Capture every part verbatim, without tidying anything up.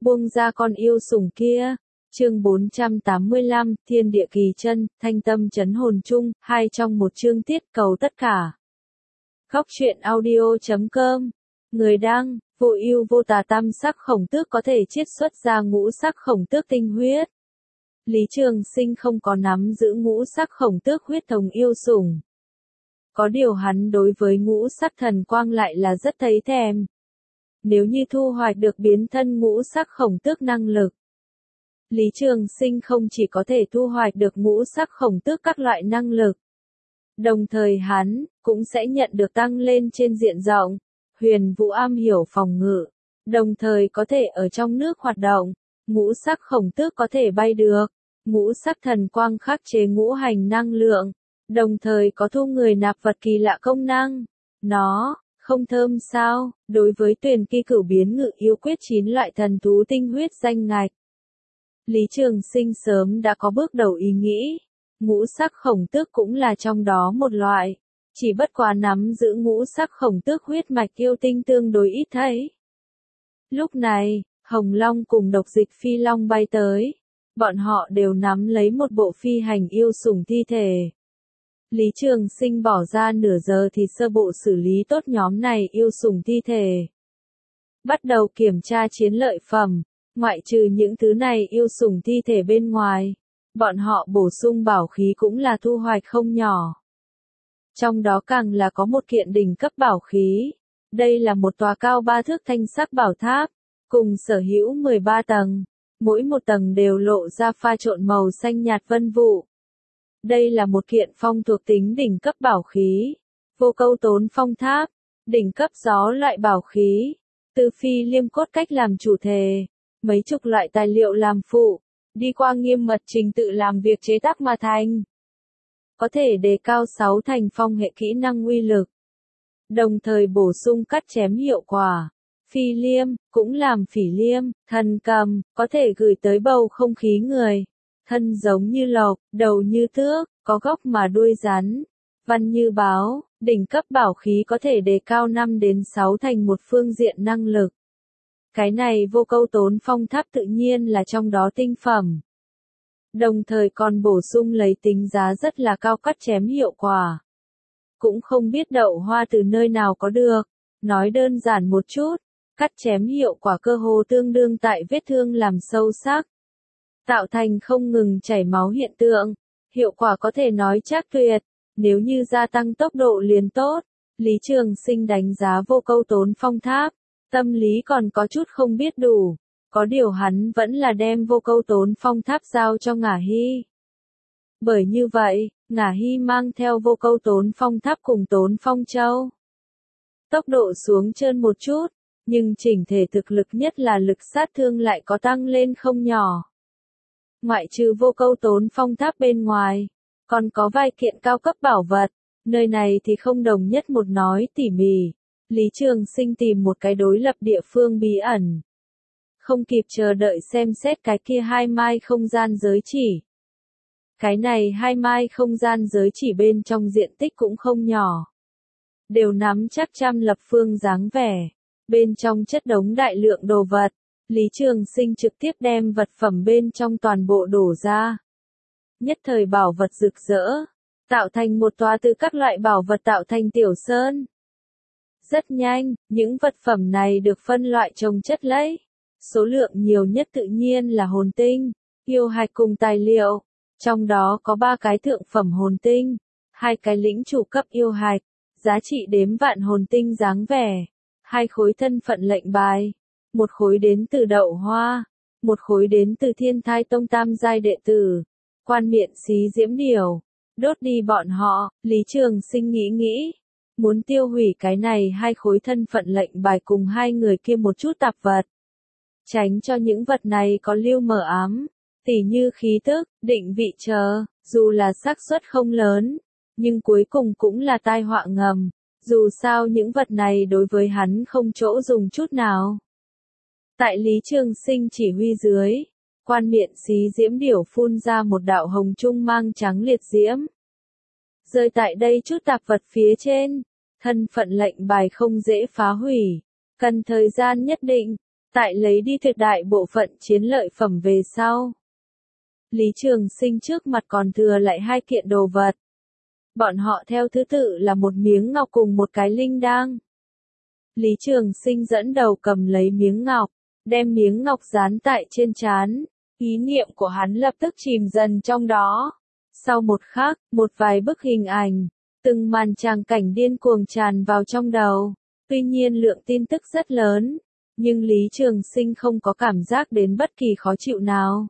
buông ra con yêu sủng kia. Chương bốn trăm tám mươi lăm, Thiên địa kỳ chân, thanh tâm chấn hồn chung, hai trong một chương tiết cầu tất cả. Góc truyện audio chấm com. Người đăng, vô ưu vô tà tam sắc khổng tước có thể chiết xuất ra ngũ sắc khổng tước tinh huyết. Lý Trường Sinh không có nắm giữ ngũ sắc khổng tước huyết thống yêu sủng. Có điều hắn đối với ngũ sắc thần quang lại là rất thấy thèm. Nếu như thu hoạch được biến thân ngũ sắc khổng tước năng lực, Lý Trường Sinh không chỉ có thể thu hoạch được ngũ sắc khổng tước các loại năng lực, đồng thời hắn cũng sẽ nhận được tăng lên trên diện rộng. Huyền Vũ am hiểu phòng ngự, đồng thời có thể ở trong nước hoạt động. Ngũ sắc khổng tước có thể bay được. Ngũ sắc thần quang khắc chế ngũ hành năng lượng, đồng thời có thu người nạp vật kỳ lạ công năng. Nó không thơm sao? Đối với Tuyền Kỳ Cửu biến ngự yêu quyết chín loại thần thú tinh huyết danh ngạch, Lý Trường Sinh sớm đã có bước đầu ý nghĩ. Ngũ sắc khổng tước cũng là trong đó một loại, chỉ bất quá nắm giữ ngũ sắc khổng tước huyết mạch yêu tinh tương đối ít thấy. Lúc này, Hồng Long cùng Độc Dịch Phi Long bay tới. Bọn họ đều nắm lấy một bộ phi hành yêu sủng thi thể. Lý Trường Sinh bỏ ra nửa giờ thì sơ bộ xử lý tốt nhóm này yêu sủng thi thể. Bắt đầu kiểm tra chiến lợi phẩm. Ngoại trừ những thứ này yêu sủng thi thể bên ngoài, bọn họ bổ sung bảo khí cũng là thu hoạch không nhỏ. Trong đó càng là có một kiện đỉnh cấp bảo khí. Đây là một tòa cao ba thước thanh sắc bảo tháp, cùng sở hữu mười ba tầng. Mỗi một tầng đều lộ ra pha trộn màu xanh nhạt vân vụ. Đây là một kiện phong thuộc tính đỉnh cấp bảo khí. Vô Câu Tốn Phong Tháp, đỉnh cấp gió loại bảo khí. Từ phi liêm cốt cách làm chủ thể. Mấy chục loại tài liệu làm phụ, đi qua nghiêm mật trình tự làm việc chế tác mà thành. Có thể đề cao sáu thành phong hệ kỹ năng uy lực. Đồng thời bổ sung cắt chém hiệu quả. Phi liêm, cũng làm phỉ liêm, thần cầm, có thể gửi tới bầu không khí người. Thân giống như lộc, đầu như tước, có góc mà đuôi rắn. Văn như báo, đỉnh cấp bảo khí có thể đề cao năm đến sáu thành một phương diện năng lực. Cái này Vô Câu Tốn Phong Tháp tự nhiên là trong đó tinh phẩm. Đồng thời còn bổ sung lấy tính giá rất là cao cắt chém hiệu quả. Cũng không biết đậu hoa từ nơi nào có được. Nói đơn giản một chút, cắt chém hiệu quả cơ hồ tương đương tại vết thương làm sâu sắc, tạo thành không ngừng chảy máu hiện tượng. Hiệu quả có thể nói chắc tuyệt, nếu như gia tăng tốc độ liền tốt. Lý Trường Sinh đánh giá Vô Câu Tốn Phong Tháp, tâm lý còn có chút không biết đủ. Có điều hắn vẫn là đem Vô Câu Tốn Phong Tháp giao cho Ngả Hy. Bởi như vậy, Ngả Hy mang theo Vô Câu Tốn Phong Tháp cùng Tốn Phong Châu. Tốc độ xuống trơn một chút, nhưng chỉnh thể thực lực nhất là lực sát thương lại có tăng lên không nhỏ. Ngoại trừ Vô Câu Tốn Phong Tháp bên ngoài, còn có vài kiện cao cấp bảo vật. Nơi này thì không đồng nhất một nói tỉ mỉ. Lý Trường Sinh tìm một cái đối lập địa phương bí ẩn. Không kịp chờ đợi xem xét cái kia hai mai không gian giới chỉ. Cái này hai mai không gian giới chỉ bên trong diện tích cũng không nhỏ. Đều nắm chắc trăm lập phương dáng vẻ. Bên trong chất đống đại lượng đồ vật. Lý Trường Sinh trực tiếp đem vật phẩm bên trong toàn bộ đổ ra. Nhất thời bảo vật rực rỡ. Tạo thành một tòa từ các loại bảo vật tạo thành tiểu sơn. Rất nhanh, những vật phẩm này được phân loại chồng chất lấy. Số lượng nhiều nhất tự nhiên là hồn tinh, yêu hạch cùng tài liệu. Trong đó có ba cái thượng phẩm hồn tinh, hai cái lĩnh chủ cấp yêu hạch, giá trị đếm vạn hồn tinh dáng vẻ, hai khối thân phận lệnh bài, một khối đến từ Đậu Hoa, một khối đến từ Thiên Thai Tông tam giai đệ tử, quan miện xí diễm điểu. Đốt đi bọn họ. Lý Trường Sinh nghĩ nghĩ, muốn tiêu hủy cái này hai khối thân phận lệnh bài cùng hai người kia một chút tạp vật. Tránh cho những vật này có lưu mờ ám, tỉ như khí tức, định vị chờ, dù là xác suất không lớn, nhưng cuối cùng cũng là tai họa ngầm. Dù sao những vật này đối với hắn không chỗ dùng chút nào. Tại Lý Trường Sinh chỉ huy dưới, quan miện xí diễm điểu phun ra một đạo hồng trung mang trắng liệt diễm. Rơi tại đây chút tạp vật phía trên, thân phận lệnh bài không dễ phá hủy, cần thời gian nhất định. tại lấy đi tuyệt đại bộ phận chiến lợi phẩm về sau. Lý Trường Sinh trước mặt còn thừa lại hai kiện đồ vật. Bọn họ theo thứ tự là một miếng ngọc cùng một cái linh đăng. Lý Trường Sinh dẫn đầu cầm lấy miếng ngọc, đem miếng ngọc dán tại trên trán, ý niệm của hắn lập tức chìm dần trong đó. Sau một khắc, một vài bức hình ảnh, từng màn tràng cảnh điên cuồng tràn vào trong đầu. Tuy nhiên lượng tin tức rất lớn, nhưng Lý Trường Sinh không có cảm giác đến bất kỳ khó chịu nào.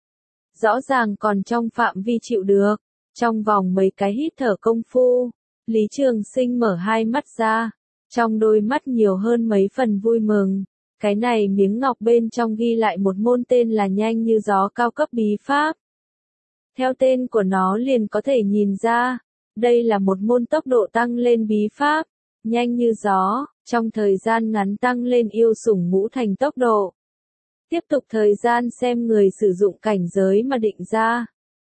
Rõ ràng còn trong phạm vi chịu được. Trong vòng mấy cái hít thở công phu, Lý Trường Sinh mở hai mắt ra, trong đôi mắt nhiều hơn mấy phần vui mừng. Cái này miếng ngọc bên trong ghi lại một môn tên là nhanh như gió cao cấp bí pháp. Theo tên của nó liền có thể nhìn ra, đây là một môn tốc độ tăng lên bí pháp, nhanh như gió, trong thời gian ngắn tăng lên yêu sủng ngũ thành tốc độ. Tiếp tục thời gian xem người sử dụng cảnh giới mà định ra.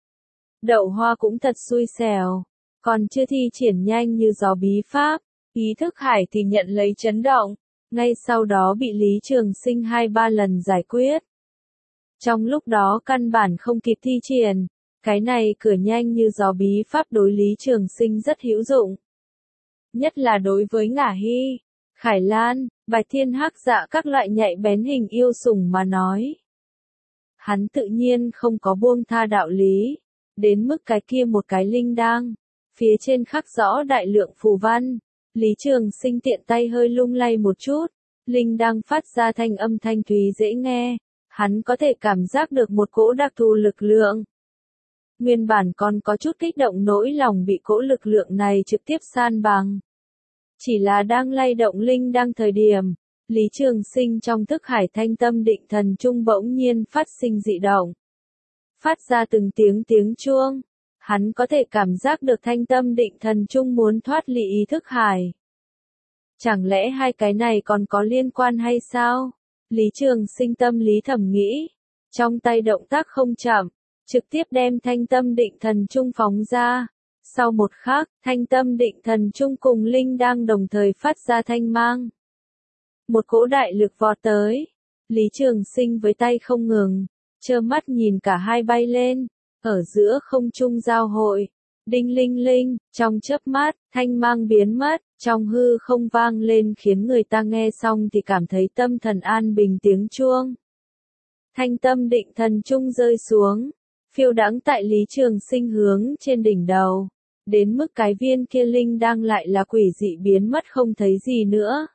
Đậu Hoa cũng thật xui xẻo, còn chưa thi triển nhanh như gió bí pháp, ý thức hải thì nhận lấy chấn động, ngay sau đó bị Lý Trường Sinh hai ba lần giải quyết. Trong lúc đó căn bản không kịp thi triển, cái này cửa nhanh như gió bí pháp đối Lý Trường Sinh rất hữu dụng. Nhất là đối với Ngả Hy, Khải Lan, Bạch Thiên Hắc Dạ các loại nhạy bén hình yêu sủng mà nói. Hắn tự nhiên không có buông tha đạo lý. Đến mức cái kia một cái linh đăng, phía trên khắc rõ đại lượng phù văn, Lý Trường Sinh tiện tay hơi lung lay một chút, linh đăng phát ra thanh âm thanh thúy dễ nghe, hắn có thể cảm giác được một cỗ đặc thù lực lượng. Nguyên bản còn có chút kích động nỗi lòng bị cỗ lực lượng này trực tiếp san bằng. Chỉ là đang lay động linh đăng thời điểm, Lý Trường Sinh trong thức hải thanh tâm định thần trung bỗng nhiên phát sinh dị động. Phát ra từng tiếng tiếng chuông, hắn có thể cảm giác được thanh tâm định thần trung muốn thoát ly ý thức hải. Chẳng lẽ hai cái này còn có liên quan hay sao? Lý Trường Sinh tâm lý thầm nghĩ, trong tay động tác không chậm, trực tiếp đem thanh tâm định thần trung phóng ra. Sau một khắc, thanh tâm định thần trung cùng linh đang đồng thời phát ra thanh mang. Một cỗ đại lực vọt tới, Lý Trường Sinh với tay không ngừng, trơ mắt nhìn cả hai bay lên, ở giữa không trung giao hội, đinh linh linh, trong chớp mắt, thanh mang biến mất, trong hư không vang lên khiến người ta nghe xong thì cảm thấy tâm thần an bình tiếng chuông. Thanh tâm định thần trung rơi xuống, phiêu đãng tại Lý Trường Sinh hướng trên đỉnh đầu, đến mức cái viên kia linh đang lại là quỷ dị biến mất không thấy gì nữa.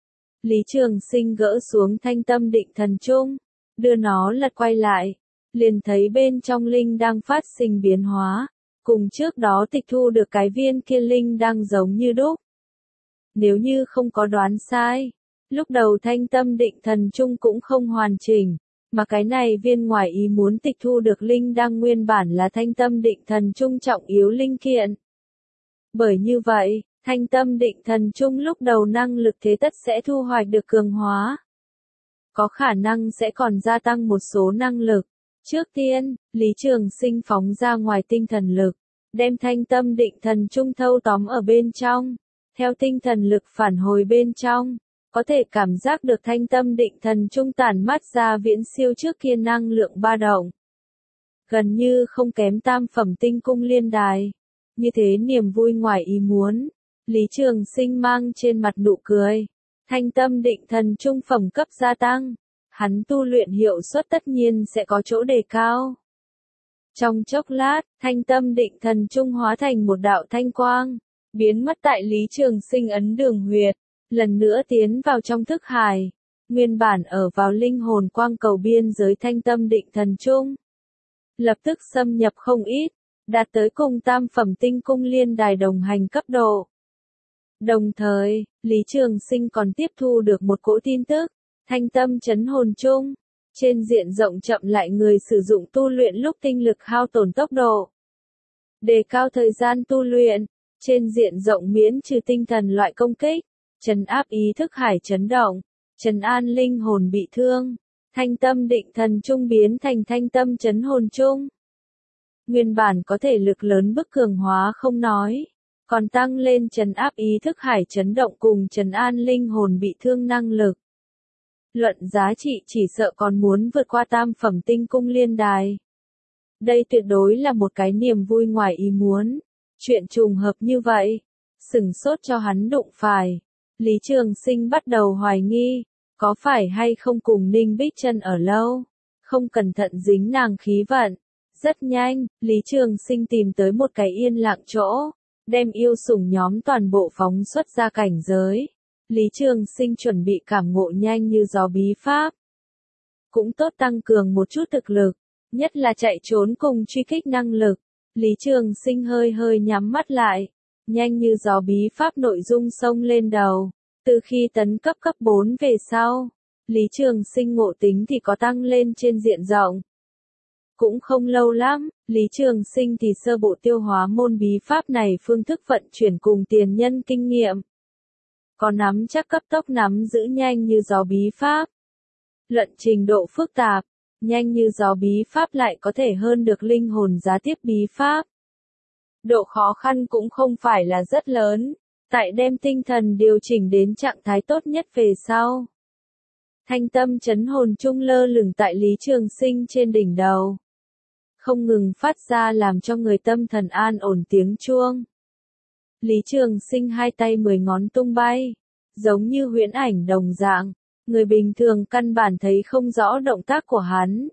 Lý Trường Sinh gỡ xuống thanh tâm định thần trung, đưa nó lật quay lại, liền thấy bên trong linh đang phát sinh biến hóa, cùng trước đó tịch thu được cái viên kia linh đang giống như đúc. Nếu như không có đoán sai, lúc đầu thanh tâm định thần trung cũng không hoàn chỉnh, mà cái này viên ngoài ý muốn tịch thu được linh đang nguyên bản là thanh tâm định thần trung trọng yếu linh kiện. Bởi như vậy, thanh tâm định thần trung lúc đầu năng lực thế tất sẽ thu hoạch được cường hóa. Có khả năng sẽ còn gia tăng một số năng lực. Trước tiên, Lý Trường Sinh phóng ra ngoài tinh thần lực, đem thanh tâm định thần trung thâu tóm ở bên trong. Theo tinh thần lực phản hồi bên trong, có thể cảm giác được thanh tâm định thần trung tản mát ra viễn siêu trước kia năng lượng ba động. Gần như không kém tam phẩm tinh cung liên đài. Như thế niềm vui ngoài ý muốn, Lý Trường Sinh mang trên mặt nụ cười. Thanh tâm định thần trung phẩm cấp gia tăng, hắn tu luyện hiệu suất tất nhiên sẽ có chỗ đề cao. Trong chốc lát, thanh tâm định thần trung hóa thành một đạo thanh quang, biến mất tại Lý Trường Sinh ấn đường huyệt, lần nữa tiến vào trong thức hải, nguyên bản ở vào linh hồn quang cầu biên giới thanh tâm định thần trung. Lập tức xâm nhập không ít, đạt tới cùng tam phẩm tinh cung liên đài đồng hành cấp độ. Đồng thời, Lý Trường Sinh còn tiếp thu được một cỗ tin tức, thanh tâm chấn hồn chung, trên diện rộng chậm lại người sử dụng tu luyện lúc tinh lực hao tổn tốc độ. Đề cao thời gian tu luyện, trên diện rộng miễn trừ tinh thần loại công kích, trấn áp ý thức hải chấn động, trấn an linh hồn bị thương, thanh tâm định thần trung biến thành thanh tâm chấn hồn chung. Nguyên bản có thể lực lớn bức cường hóa không nói, còn tăng lên trấn áp ý thức hải chấn động cùng trấn an linh hồn bị thương năng lực. Luận giá trị chỉ sợ còn muốn vượt qua tam phẩm tinh cung liên đài. Đây tuyệt đối là một cái niềm vui ngoài ý muốn. Chuyện trùng hợp như vậy, sửng sốt cho hắn đụng phải. Lý Trường Sinh bắt đầu hoài nghi, có phải hay không cùng Ninh Bích Chân ở lâu, không cẩn thận dính nàng khí vận. Rất nhanh, Lý Trường Sinh tìm tới một cái yên lặng chỗ, đem yêu sủng nhóm toàn bộ phóng xuất ra cảnh giới. Lý Trường Sinh chuẩn bị cảm ngộ nhanh như gió bí pháp. Cũng tốt tăng cường một chút thực lực, nhất là chạy trốn cùng truy kích năng lực. Lý Trường Sinh hơi hơi nhắm mắt lại, nhanh như gió bí pháp nội dung xông lên đầu. Từ khi tấn cấp cấp bốn về sau, Lý Trường Sinh ngộ tính thì có tăng lên trên diện rộng. Cũng không lâu lắm, Lý Trường Sinh thì sơ bộ tiêu hóa môn bí pháp này phương thức vận chuyển cùng tiền nhân kinh nghiệm. Có nắm chắc cấp tốc nắm giữ nhanh như gió bí pháp. Luận trình độ phức tạp, nhanh như gió bí pháp lại có thể hơn được linh hồn giá tiếp bí pháp. Độ khó khăn cũng không phải là rất lớn, tại đem tinh thần điều chỉnh đến trạng thái tốt nhất về sau. Thanh tâm chấn hồn chung lơ lửng tại Lý Trường Sinh trên đỉnh đầu, không ngừng phát ra làm cho người tâm thần an ổn tiếng chuông. Lý Trường Sinh hai tay mười ngón tung bay, giống như huyễn ảnh đồng dạng, người bình thường căn bản thấy không rõ động tác của hắn.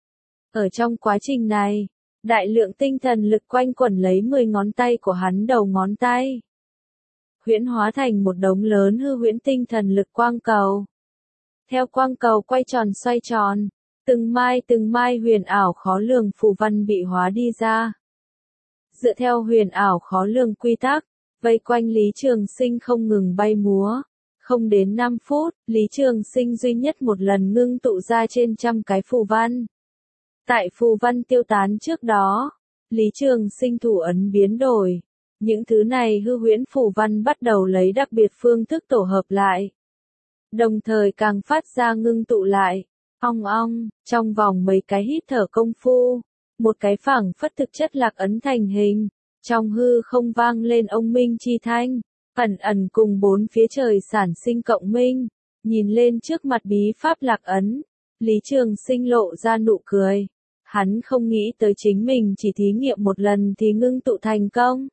Ở trong quá trình này, đại lượng tinh thần lực quanh quẩn lấy mười ngón tay của hắn đầu ngón tay, huyễn hóa thành một đống lớn hư huyễn tinh thần lực quang cầu. Theo quang cầu quay tròn xoay tròn, từng mai từng mai huyền ảo khó lường phù văn bị hóa đi ra. Dựa theo huyền ảo khó lường quy tắc, vây quanh Lý Trường Sinh không ngừng bay múa. Không đến năm phút, Lý Trường Sinh duy nhất một lần ngưng tụ ra trên trăm cái phù văn. Tại phù văn tiêu tán trước đó, Lý Trường Sinh thủ ấn biến đổi. Những thứ này hư huyễn phù văn bắt đầu lấy đặc biệt phương thức tổ hợp lại. Đồng thời càng phát ra ngưng tụ lại. Ong ong, trong vòng mấy cái hít thở công phu, một cái phẳng phất thực chất lạc ấn thành hình. Trong hư không vang lên ông minh chi thanh, ẩn ẩn cùng bốn phía trời sản sinh cộng minh. Nhìn lên trước mặt bí pháp lạc ấn, Lý Trường Sinh lộ ra nụ cười. Hắn không nghĩ tới chính mình chỉ thí nghiệm một lần thì ngưng tụ thành công.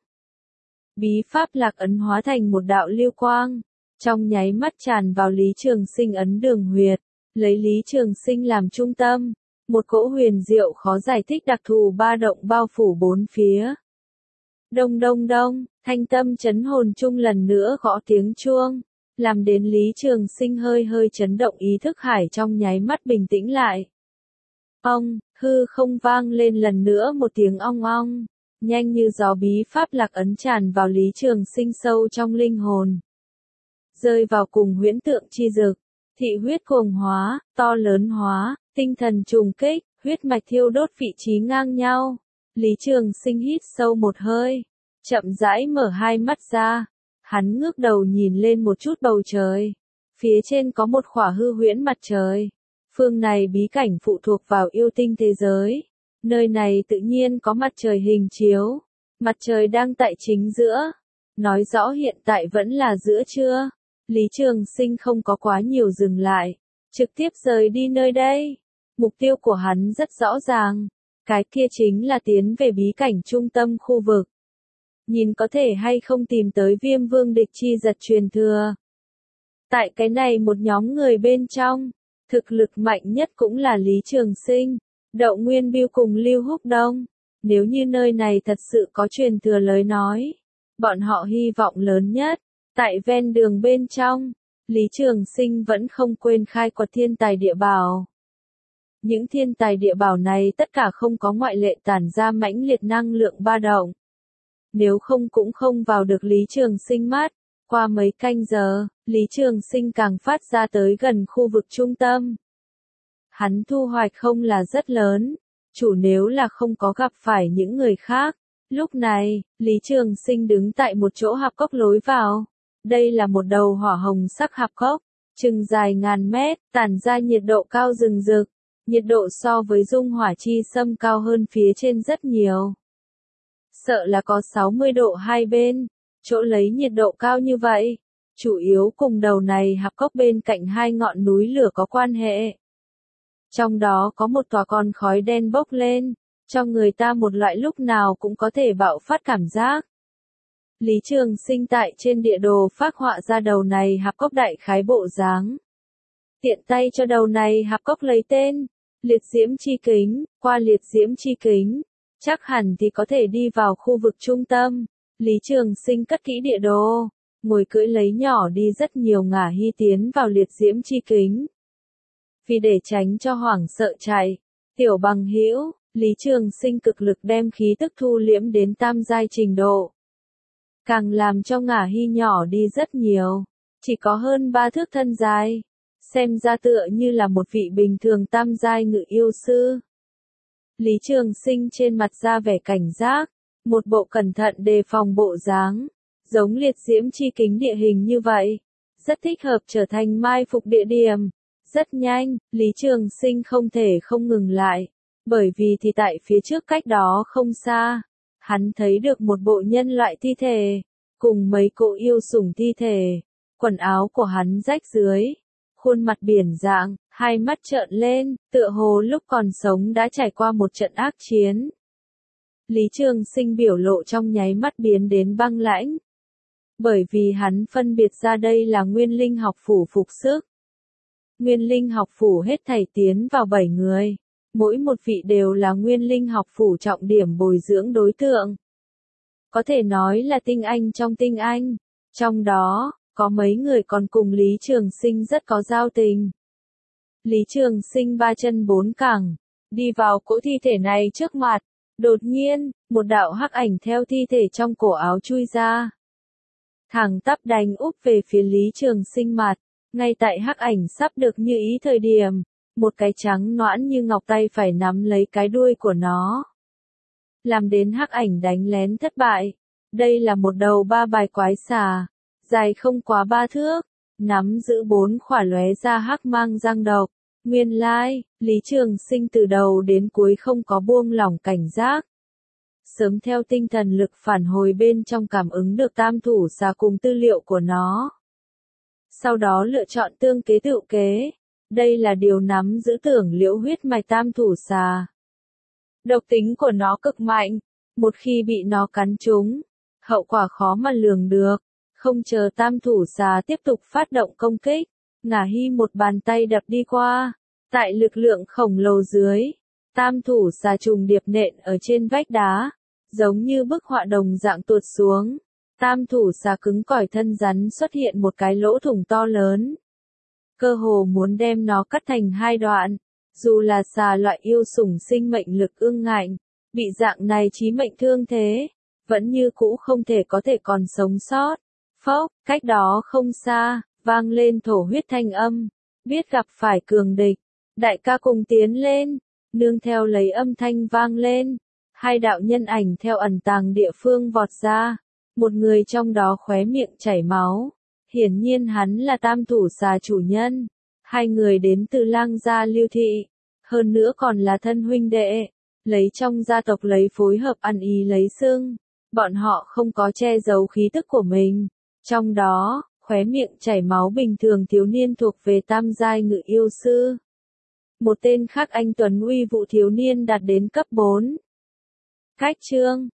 Bí pháp lạc ấn hóa thành một đạo lưu quang, trong nháy mắt tràn vào Lý Trường Sinh ấn đường huyệt, lấy Lý Trường Sinh làm trung tâm, một cỗ huyền diệu khó giải thích đặc thù ba động bao phủ bốn phía. Đông đông đông, thanh tâm chấn hồn chung lần nữa gõ tiếng chuông, làm đến Lý Trường Sinh hơi hơi chấn động, ý thức hải trong nháy mắt bình tĩnh lại. Ong, hư không vang lên lần nữa một tiếng ong ong, nhanh như gió bí pháp lạc ấn tràn vào Lý Trường Sinh sâu trong linh hồn. Rơi vào cùng huyễn tượng chi dực, thị huyết cuồng hóa, to lớn hóa, tinh thần trùng kích, huyết mạch thiêu đốt vị trí ngang nhau. Lý Trường Sinh hít sâu một hơi, chậm rãi mở hai mắt ra, hắn ngước đầu nhìn lên một chút bầu trời, phía trên có một khỏa hư huyễn mặt trời. Phương này bí cảnh phụ thuộc vào yêu tinh thế giới, nơi này tự nhiên có mặt trời hình chiếu, mặt trời đang tại chính giữa, nói rõ hiện tại vẫn là giữa trưa. Lý Trường Sinh không có quá nhiều dừng lại, trực tiếp rời đi nơi đây. Mục tiêu của hắn rất rõ ràng, cái kia chính là tiến về bí cảnh trung tâm khu vực. Nhìn có thể hay không tìm tới Viêm Vương địch chi giật truyền thừa. Tại cái này một nhóm người bên trong, thực lực mạnh nhất cũng là Lý Trường Sinh, Đậu Nguyên Biêu cùng Lưu Húc Đông. Nếu như nơi này thật sự có truyền thừa lời nói, bọn họ hy vọng lớn nhất. Tại ven đường bên trong, Lý Trường Sinh vẫn không quên khai quật thiên tài địa bảo. Những thiên tài địa bảo này tất cả không có ngoại lệ tản ra mãnh liệt năng lượng ba động. Nếu không cũng không vào được Lý Trường Sinh mắt. Qua mấy canh giờ, Lý Trường Sinh càng phát ra tới gần khu vực trung tâm. Hắn thu hoạch không là rất lớn, chủ nếu là không có gặp phải những người khác. Lúc này, Lý Trường Sinh đứng tại một chỗ hạp cốc lối vào. Đây là một đầu hỏa hồng sắc hạp cốc, chừng dài ngàn mét, tản ra nhiệt độ cao rừng rực. Nhiệt độ so với dung hỏa chi xâm cao hơn phía trên rất nhiều. Sợ là có sáu mươi độ hai bên, chỗ lấy nhiệt độ cao như vậy, chủ yếu cùng đầu này hạp cốc bên cạnh hai ngọn núi lửa có quan hệ. Trong đó có một tòa con khói đen bốc lên, cho người ta một loại lúc nào cũng có thể bạo phát cảm giác. Lý Trường Sinh tại trên địa đồ phác họa ra đầu này hạp cốc đại khái bộ dáng. Tiện tay cho đầu này hạp cốc lấy tên, liệt diễm chi kính, qua liệt diễm chi kính, chắc hẳn thì có thể đi vào khu vực trung tâm. Lý Trường Sinh cất kỹ địa đồ, ngồi cưỡi lấy nhỏ đi rất nhiều ngả hy tiến vào liệt diễm chi kính. Vì để tránh cho hoảng sợ chạy, tiểu bằng hữu, Lý Trường Sinh cực lực đem khí tức thu liễm đến tam giai trình độ. Càng làm cho ngả hy nhỏ đi rất nhiều, chỉ có hơn ba thước thân dài, xem ra tựa như là một vị bình thường tam giai ngự yêu sư. Lý Trường Sinh trên mặt ra vẻ cảnh giác, một bộ cẩn thận đề phòng bộ dáng, giống liệt diễm chi kính địa hình như vậy, rất thích hợp trở thành mai phục địa điểm. Rất nhanh, Lý Trường Sinh không thể không ngừng lại, bởi vì thì tại phía trước cách đó không xa, hắn thấy được một bộ nhân loại thi thể, cùng mấy cỗ yêu sủng thi thể, quần áo của hắn rách dưới, khuôn mặt biển dạng, hai mắt trợn lên, tựa hồ lúc còn sống đã trải qua một trận ác chiến. Lý Trường Sinh biểu lộ trong nháy mắt biến đến băng lãnh, bởi vì hắn phân biệt ra đây là Nguyên Linh học phủ phục sức. Nguyên Linh học phủ hết thảy tiến vào bảy người, mỗi một vị đều là Nguyên Linh học phủ trọng điểm bồi dưỡng đối tượng. Có thể nói là tinh anh trong tinh anh, trong đó, có mấy người còn cùng Lý Trường Sinh rất có giao tình. Lý Trường Sinh ba chân bốn cẳng, đi vào cỗ thi thể này trước mặt, đột nhiên, một đạo hắc ảnh theo thi thể trong cổ áo chui ra. Thẳng tắp đánh úp về phía Lý Trường Sinh mặt. Ngay tại hắc ảnh sắp được như ý thời điểm, một cái trắng nõn như ngọc tay phải nắm lấy cái đuôi của nó. Làm đến hắc ảnh đánh lén thất bại. Đây là một đầu ba bài quái xà, dài không quá ba thước, nắm giữ bốn khỏa lóe ra hắc mang răng độc. Nguyên lai, Lý Trường Sinh từ đầu đến cuối không có buông lỏng cảnh giác. Sớm theo tinh thần lực phản hồi bên trong cảm ứng được tam thủ xà cùng tư liệu của nó. Sau đó lựa chọn tương kế tự kế. Đây là điều nắm giữ tưởng liễu huyết mạch tam thủ xà. Độc tính của nó cực mạnh, một khi bị nó cắn trúng, hậu quả khó mà lường được. Không chờ tam thủ xà tiếp tục phát động công kích, ngả hy một bàn tay đập đi qua. Tại lực lượng khổng lồ dưới, tam thủ xà trùng điệp nện ở trên vách đá, giống như bức họa đồng dạng tuột xuống. Tam thủ xà cứng cỏi thân rắn xuất hiện một cái lỗ thủng to lớn. Cơ hồ muốn đem nó cắt thành hai đoạn. Dù là xà loại yêu sủng sinh mệnh lực ương ngạnh, bị dạng này chí mệnh thương thế, vẫn như cũ không thể có thể còn sống sót. Phốc, cách đó không xa, vang lên thổ huyết thanh âm. Biết gặp phải cường địch, đại ca cùng tiến lên. Nương theo lấy âm thanh vang lên, hai đạo nhân ảnh theo ẩn tàng địa phương vọt ra. Một người trong đó khóe miệng chảy máu, hiển nhiên hắn là tam thủ xà chủ nhân. Hai người đến từ Lang gia Lưu thị, hơn nữa còn là thân huynh đệ, lấy trong gia tộc lấy phối hợp ăn ý lấy xưng. Bọn họ không có che giấu khí tức của mình. Trong đó, khóe miệng chảy máu bình thường thiếu niên thuộc về tam giai ngự yêu sư. Một tên khác anh tuấn uy vũ thiếu niên đạt đến cấp bốn. Cách chương